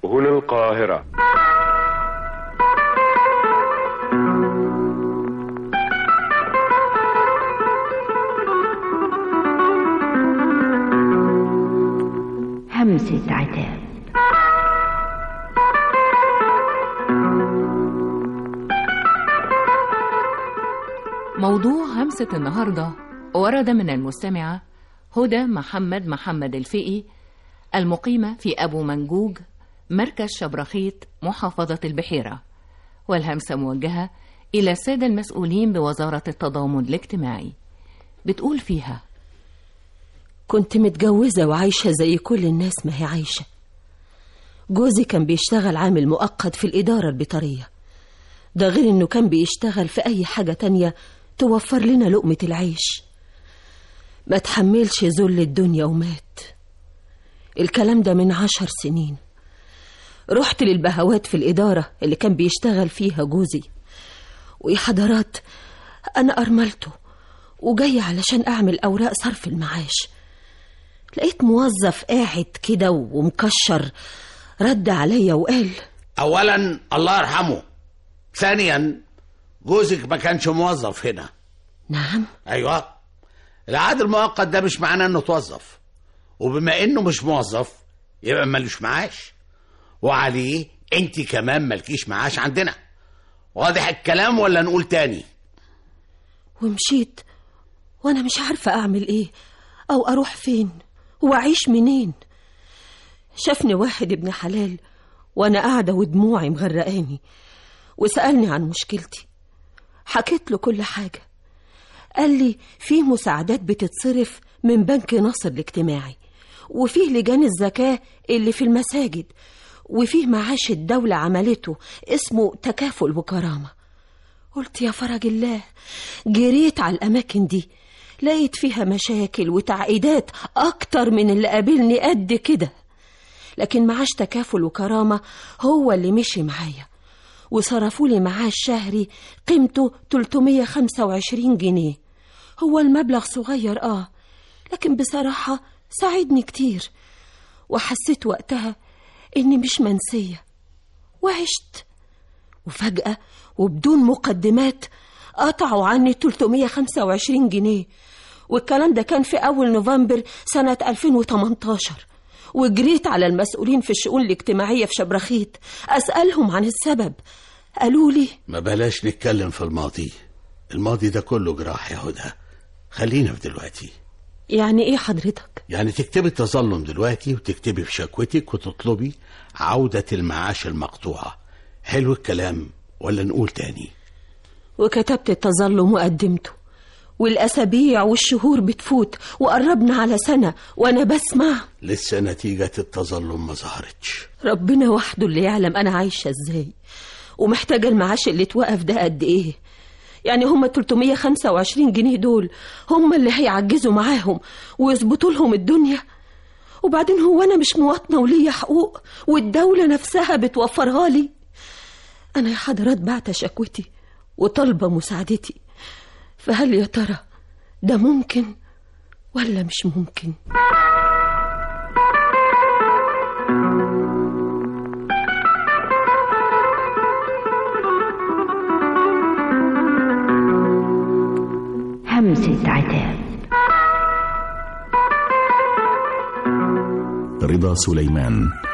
هنا القاهرة. همسة عتاب. موضوع همسة النهاردة ورد من المستمعة هدى محمد الفقي المقيمة في أبو منجوج مركز شبرخيت محافظة البحيرة، والهمسة موجهة إلى السادة المسؤولين بوزارة التضامن الاجتماعي. بتقول فيها: كنت متجوزة وعايشة زي كل الناس ما هي عايشة. جوزي كان بيشتغل عامل مؤقت في الإدارة البيطرية، ده غير إنه كان بيشتغل في أي حاجة تانية توفر لنا لقمة العيش. ما تحملش ذل الدنيا ومات. الكلام ده من 10 سنين. رحت للبهوات في الإدارة اللي كان بيشتغل فيها جوزي، ويا حضرات أنا أرملته وجاي علشان أعمل أوراق صرف المعاش. لقيت موظف قاعد كده ومكشر رد عليا وقال: أولا الله يرحمه، ثانيا جوزك ما كانش موظف هنا. نعم. أيوة، العقد المؤقت ده مش معناه انه توظف، وبما انه مش موظف يبقى ملوش معاش، وعليه انت كمان ملكيش معاش عندنا. واضح الكلام ولا نقول تاني؟ ومشيت وانا مش عارفة اعمل ايه او اروح فين واعيش منين. شافني واحد ابن حلال وانا قاعدة ودموعي مغرقاني، وسألني عن مشكلتي. حكيت له كل حاجة. قال لي في مساعدات بتتصرف من بنك نصر الاجتماعي، وفيه لجان الزكاة اللي في المساجد، وفيه معاش الدولة عملته اسمه تكافل وكرامة. قلت يا فرج الله. جريت على الأماكن دي، لقيت فيها مشاكل وتعقيدات أكتر من اللي قابلني قد كده، لكن معاش تكافل وكرامة هو اللي مشي معايا، وصرفوا لي معاش شهري قيمته 325 جنيه. هو المبلغ صغير لكن بصراحة ساعدني كتير، وحسيت وقتها إني مش منسية، وعشت. وفجأة وبدون مقدمات قطعوا عني 325 جنيه، والكلام ده كان في أول نوفمبر سنة 2018. وجريت على المسؤولين في الشؤون الاجتماعية في شبرخيت أسألهم عن السبب. قالوا لي: ما بلاش نتكلم في الماضي ده كله جراح يا هدى، خلينا في دلوقتي. يعني ايه حضرتك؟ يعني تكتبي التظلم دلوقتي، وتكتبي في شكوتك وتطلبي عودة المعاش المقطوعة. حلو الكلام ولا نقول تاني؟ وكتبت التظلم وقدمته، والأسابيع والشهور بتفوت وقربنا على سنة وأنا بسمع لسه نتيجة التظلم ما ظهرتش. ربنا وحده اللي يعلم أنا عايشة إزاي ومحتاجة المعاش اللي توقف ده قد إيه. يعني هم 325 جنيه دول هم اللي هيعجزوا معاهم ويظبطوا لهم الدنيا؟ وبعدين هو أنا مش مواطنة وليا حقوق والدولة نفسها بتوفرها لي؟ أنا يا حضرات بعت شكوتي وطالبة مساعدتي، فهل يا ترى ده ممكن ولا مش ممكن؟ همسة عتاب. رضا سليمان.